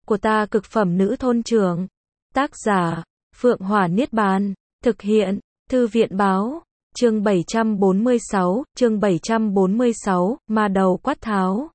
của ta cực phẩm nữ thôn trưởng. Tác giả, Phượng Hỏa Niết Bàn. Thực hiện, Thư viện báo. Chương 746, ma đầu quát tháo.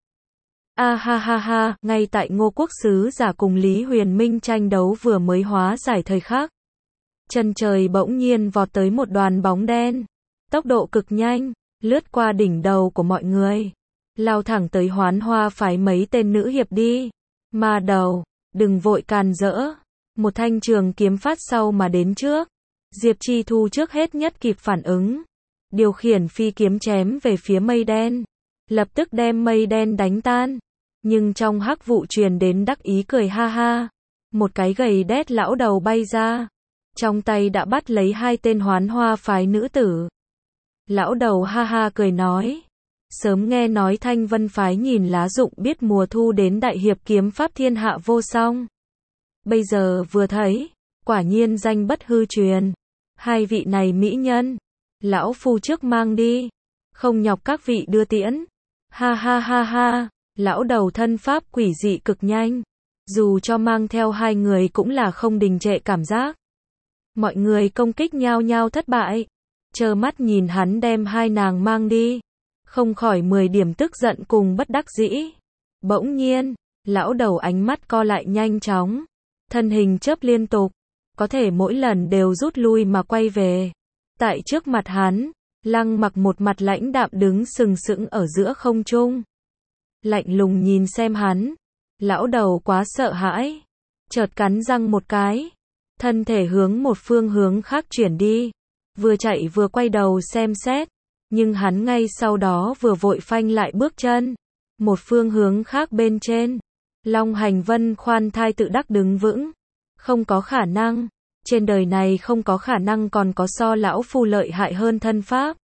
A ha ha ha, ngay tại Ngô Quốc sứ giả cùng Lý Huyền Minh tranh đấu vừa mới hóa giải thời khắc. Chân trời bỗng nhiên vọt tới một đoàn bóng đen. Tốc độ cực nhanh, lướt qua đỉnh đầu của mọi người. Lao thẳng tới Hoán Hoa phái mấy tên nữ hiệp đi. Ma đầu, đừng vội càn rỡ. Một thanh trường kiếm phát sau mà đến trước. Diệp Chi Thu trước hết nhất kịp phản ứng. Điều khiển phi kiếm chém về phía mây đen. Lập tức đem mây đen đánh tan. Nhưng trong hắc vụ truyền đến đắc ý cười ha ha. Một cái gầy đét lão đầu bay ra. Trong tay đã bắt lấy hai tên Hoán Hoa phái nữ tử. Lão đầu ha ha cười nói. Sớm nghe nói Thanh Vân phái nhìn lá rụng biết mùa thu đến đại hiệp kiếm pháp thiên hạ vô song. Bây giờ vừa thấy, quả nhiên danh bất hư truyền. Hai vị này mỹ nhân, lão phu trước mang đi, không nhọc các vị đưa tiễn. Ha ha ha ha, lão đầu thân pháp quỷ dị cực nhanh, dù cho mang theo hai người cũng là không đình trệ cảm giác. Mọi người công kích nhao nhao thất bại, trơ mắt nhìn hắn đem hai nàng mang đi, không khỏi 10 điểm tức giận cùng bất đắc dĩ. Bỗng nhiên, lão đầu ánh mắt co lại nhanh chóng, thân hình chớp liên tục, có thể mỗi lần đều rút lui mà quay về. Tại trước mặt hắn, Lăng Mặc một mặt lãnh đạm đứng sừng sững ở giữa không trung. Lạnh lùng nhìn xem hắn, lão đầu quá sợ hãi, chợt cắn răng một cái, thân thể hướng một phương hướng khác chuyển đi, vừa chạy vừa quay đầu xem xét, nhưng hắn ngay sau đó vừa vội phanh lại bước chân. Một phương hướng khác bên trên, Long Hành Vân khoan thai tự đắc đứng vững. Không có khả năng, trên đời này không có khả năng còn có so lão phu lợi hại hơn thân pháp.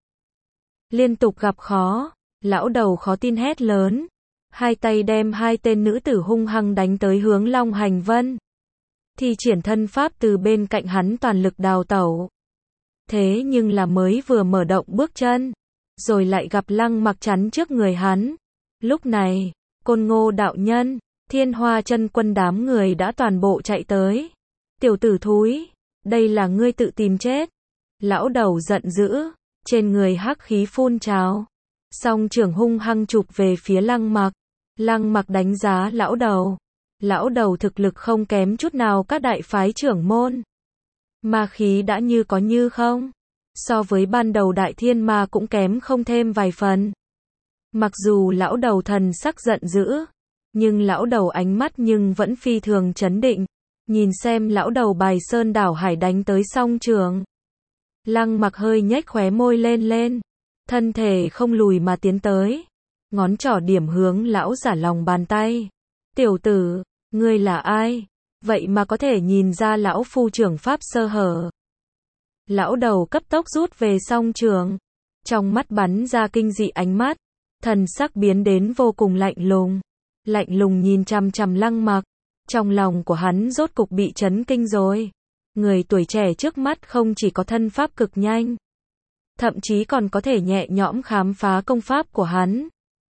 Liên tục gặp khó, lão đầu khó tin hét lớn, hai tay đem hai tên nữ tử hung hăng đánh tới hướng Long Hành Vân. Thi triển thân pháp từ bên cạnh hắn toàn lực đào tẩu. Thế nhưng là mới vừa mở động bước chân, rồi lại gặp Lăng Mặc chắn trước người hắn. Lúc này, Côn Ngô đạo nhân, Thiên Hoa chân quân đám người đã toàn bộ chạy tới. Tiểu tử thúi, đây là ngươi tự tìm chết. Lão đầu giận dữ, trên người hắc khí phun trào, song trưởng hung hăng chụp về phía Lăng Mặc. Lăng Mặc đánh giá lão đầu. Lão đầu thực lực không kém chút nào các đại phái trưởng môn. Ma khí đã như có như không. So với ban đầu đại thiên ma cũng kém không thêm vài phần. Mặc dù lão đầu thần sắc giận dữ, nhưng lão đầu ánh mắt nhưng vẫn phi thường trấn định. Nhìn xem lão đầu bài sơn đảo hải đánh tới song trường. Lăng Mặc hơi nhếch khóe môi lên, thân thể không lùi mà tiến tới. Ngón trỏ điểm hướng lão giả lòng bàn tay. Tiểu tử, ngươi là ai? Vậy mà có thể nhìn ra lão phu trưởng pháp sơ hở. Lão đầu cấp tốc rút về song trường. Trong mắt bắn ra kinh dị ánh mắt. Thần sắc biến đến vô cùng lạnh lùng. Lạnh lùng nhìn chằm chằm Lăng Mặc. Trong lòng của hắn rốt cục bị chấn kinh rồi. Người tuổi trẻ trước mắt không chỉ có thân pháp cực nhanh, thậm chí còn có thể nhẹ nhõm khám phá công pháp của hắn.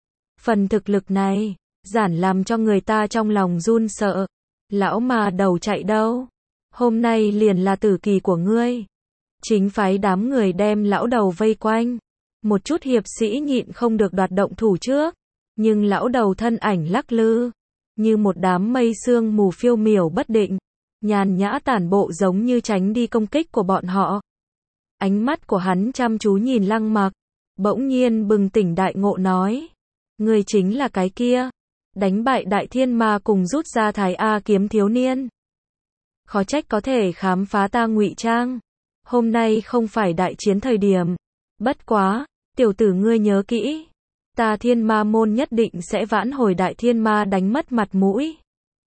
Phần thực lực này, giản làm cho người ta trong lòng run sợ. Lão mà đầu chạy đâu? Hôm nay liền là tử kỳ của ngươi. Chính phái đám người đem lão đầu vây quanh. Một chút hiệp sĩ nhịn không được đoạt động thủ trước. Nhưng lão đầu thân ảnh lắc lư, như một đám mây sương mù phiêu miểu bất định, nhàn nhã tản bộ giống như tránh đi công kích của bọn họ. Ánh mắt của hắn chăm chú nhìn Lăng Mặc, bỗng nhiên bừng tỉnh đại ngộ nói. Ngươi chính là cái kia, đánh bại đại thiên ma cùng rút ra Thái A kiếm thiếu niên. Khó trách có thể khám phá ta ngụy trang. Hôm nay không phải đại chiến thời điểm. Bất quá, tiểu tử ngươi nhớ kỹ. Ta Thiên Ma môn nhất định sẽ vãn hồi đại thiên ma đánh mất mặt mũi.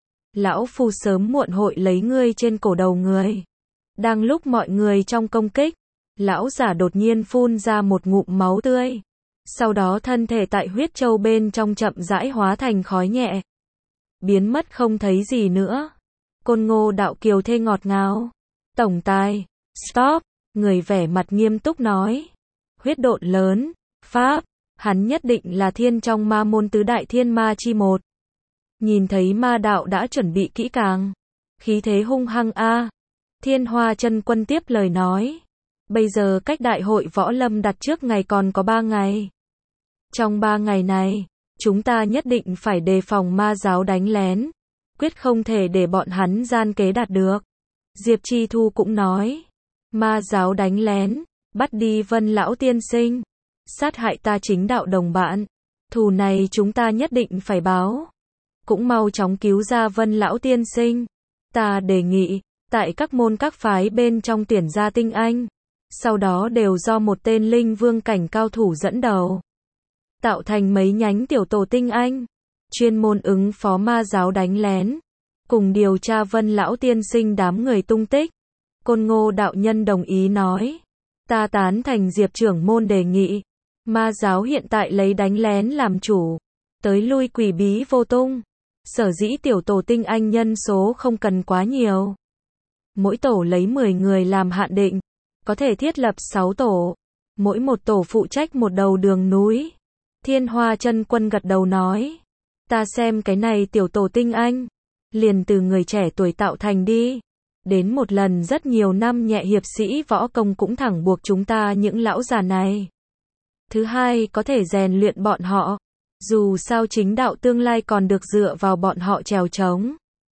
Lão phu sớm muộn hội lấy ngươi trên cổ đầu người. Đang lúc mọi người trong công kích, lão giả đột nhiên phun ra một ngụm máu tươi. Sau đó thân thể tại huyết châu bên trong chậm rãi hóa thành khói nhẹ. Biến mất không thấy gì nữa. Côn Ngô đạo kiều thê ngọt ngào. Tổng tài, stop, người vẻ mặt nghiêm túc nói. Huyết độn lớn, pháp. Hắn nhất định là thiên trong ma môn tứ đại thiên ma chi một. Nhìn thấy ma đạo đã chuẩn bị kỹ càng. Khí thế hung hăng a. Thiên Hoa Chân Quân tiếp lời nói. Bây giờ cách đại hội võ lâm đặt trước ngày còn có 3 ngày. Trong 3 ngày này, chúng ta nhất định phải đề phòng ma giáo đánh lén. Quyết không thể để bọn hắn gian kế đạt được. Diệp Chi Thu cũng nói. Ma giáo đánh lén, bắt đi Vân lão tiên sinh. Sát hại ta chính đạo đồng bạn. Thù này chúng ta nhất định phải báo. Cũng mau chóng cứu ra Vân lão tiên sinh. Ta đề nghị, tại các môn các phái bên trong tuyển ra tinh anh. Sau đó đều do một tên linh vương cảnh cao thủ dẫn đầu. Tạo thành mấy nhánh tiểu tổ tinh anh. Chuyên môn ứng phó ma giáo đánh lén. Cùng điều tra Vân lão tiên sinh đám người tung tích. Côn Ngô đạo nhân đồng ý nói. Ta tán thành Diệp trưởng môn đề nghị. Ma giáo hiện tại lấy đánh lén làm chủ. Tới lui quỷ bí vô tung. Sở dĩ tiểu tổ tinh anh nhân số không cần quá nhiều. Mỗi tổ lấy 10 người làm hạn định. Có thể thiết lập 6 tổ. Mỗi một tổ phụ trách một đầu đường núi. Thiên Hoa Chân Quân gật đầu nói. Ta xem cái này tiểu tổ tinh anh. Liền từ người trẻ tuổi tạo thành đi. Đến một lần rất nhiều năm nhẹ hiệp sĩ võ công cũng thẳng buộc chúng ta những lão già này. Thứ hai, có thể rèn luyện bọn họ. Dù sao chính đạo tương lai còn được dựa vào bọn họ trèo trống.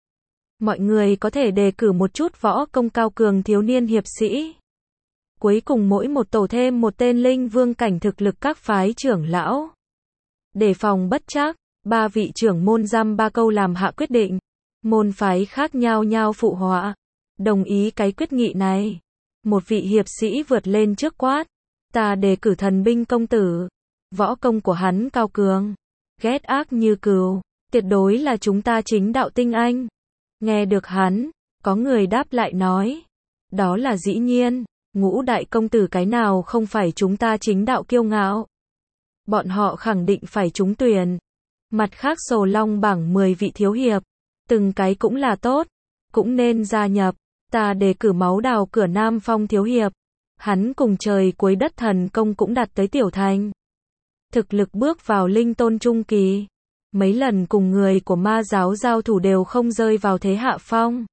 Mọi người có thể đề cử một chút võ công cao cường thiếu niên hiệp sĩ. Cuối cùng mỗi một tổ thêm một tên linh vương cảnh thực lực các phái trưởng lão. Đề phòng bất trắc, 3 vị trưởng môn dăm 3 câu làm hạ quyết định. Môn phái khác nhau nhau phụ họa. Đồng ý cái quyết nghị này. Một vị hiệp sĩ vượt lên trước quát. Ta đề cử Thần Binh công tử. Võ công của hắn cao cường. Ghét ác như cừu. Tuyệt đối là chúng ta chính đạo tinh anh. Nghe được hắn, có người đáp lại nói. Đó là dĩ nhiên. Ngũ đại công tử cái nào không phải chúng ta chính đạo kiêu ngạo. Bọn họ khẳng định phải trúng tuyển. Mặt khác sổ long bảng 10 vị thiếu hiệp. Từng cái cũng là tốt. Cũng nên gia nhập. Ta đề cử Máu Đào Cửa Nam Phong thiếu hiệp. Hắn cùng trời cuối đất thần công cũng đạt tới tiểu thành. Thực lực bước vào linh tôn trung kỳ. Mấy lần cùng người của ma giáo giao thủ đều không rơi vào thế hạ phong.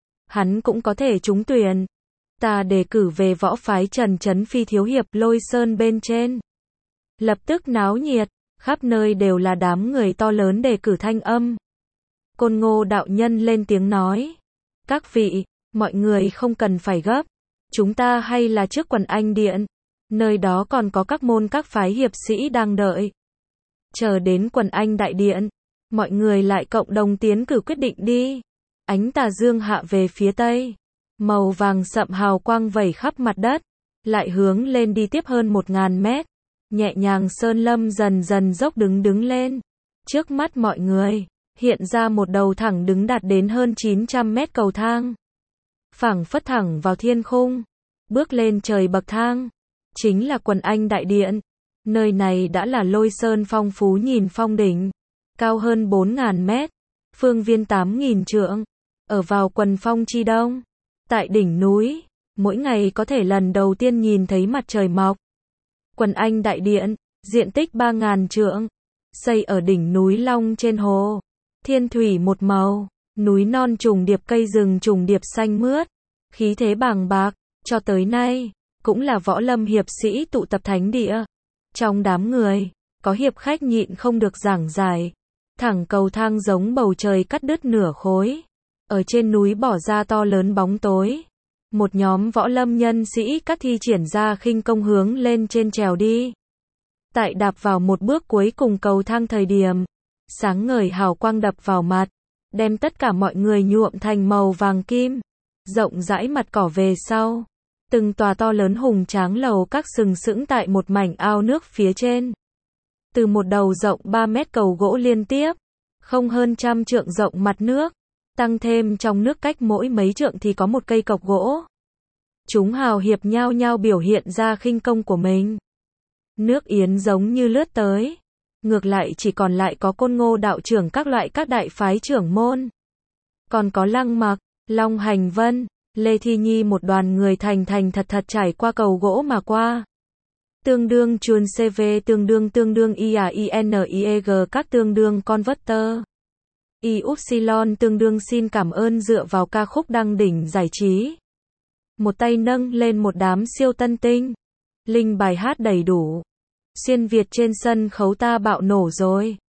Hắn cũng có thể trúng tuyển. Ta đề cử về võ phái Trần Chấn Phi thiếu hiệp Lôi Sơn bên trên. Lập tức náo nhiệt, khắp nơi đều là đám người to lớn đề cử thanh âm. Côn Ngô đạo nhân lên tiếng nói. Các vị, mọi người không cần phải gấp. Chúng ta hay là trước Quần Anh Điện. Nơi đó còn có các môn các phái hiệp sĩ đang đợi. Chờ đến Quần Anh Đại Điện. Mọi người lại cộng đồng tiến cử quyết định đi. Ánh tà dương hạ về phía tây. Màu vàng sậm hào quang vẩy khắp mặt đất. Lại hướng lên đi tiếp hơn 1000 mét. Nhẹ nhàng sơn lâm dần dần dốc đứng lên. Trước mắt mọi người, hiện ra một đầu thẳng đứng đạt đến hơn 900 mét cầu thang. Phảng phất thẳng vào thiên khung. Bước lên trời bậc thang. Chính là Quần Anh Đại Điện. Nơi này đã là Lôi Sơn phong phú nhìn phong đỉnh. Cao hơn 4000 mét. Phương viên 8000 trượng. Ở vào quần phong chi đông. Tại đỉnh núi, mỗi ngày có thể lần đầu tiên nhìn thấy mặt trời mọc. Quần Anh Đại Điện, diện tích 3000 trượng. Xây ở đỉnh núi Long trên hồ. Thiên thủy một màu. Núi non trùng điệp cây rừng trùng điệp xanh mướt. Khí thế bàng bạc, cho tới nay, cũng là võ lâm hiệp sĩ tụ tập thánh địa. Trong đám người, có hiệp khách nhịn không được giảng giải. Thẳng cầu thang giống bầu trời cắt đứt nửa khối. Ở trên núi bỏ ra to lớn bóng tối. Một nhóm võ lâm nhân sĩ các thi triển ra khinh công hướng lên trên trèo đi. Tại đạp vào một bước cuối cùng cầu thang thời điểm, sáng ngời hào quang đập vào mặt, đem tất cả mọi người nhuộm thành màu vàng kim. Rộng rãi mặt cỏ về sau, từng tòa to lớn hùng tráng lầu các sừng sững tại một mảnh ao nước phía trên. Từ một đầu rộng 3 mét cầu gỗ liên tiếp, không hơn 100 trượng rộng mặt nước, tăng thêm trong nước cách mỗi mấy trượng thì có một cây cọc gỗ. Chúng hào hiệp nhao nhao biểu hiện ra khinh công của mình. Nước yến giống như lướt tới. Ngược lại chỉ còn lại có Côn Ngô đạo trưởng các loại các đại phái trưởng môn. Còn có Lăng Mặc, Long Hành Vân, Lê Thi Nhi một đoàn người thành thật trải qua cầu gỗ mà qua. Tương đương chuồn CV tương đương IAINIEG các tương đương converter. Y Upsilon tương đương xin cảm ơn dựa vào ca khúc đăng đỉnh giải trí. Một tay nâng lên một đám siêu tân tinh. Linh bài hát đầy đủ. Xuyên Việt trên sân khấu ta bạo nổ rồi.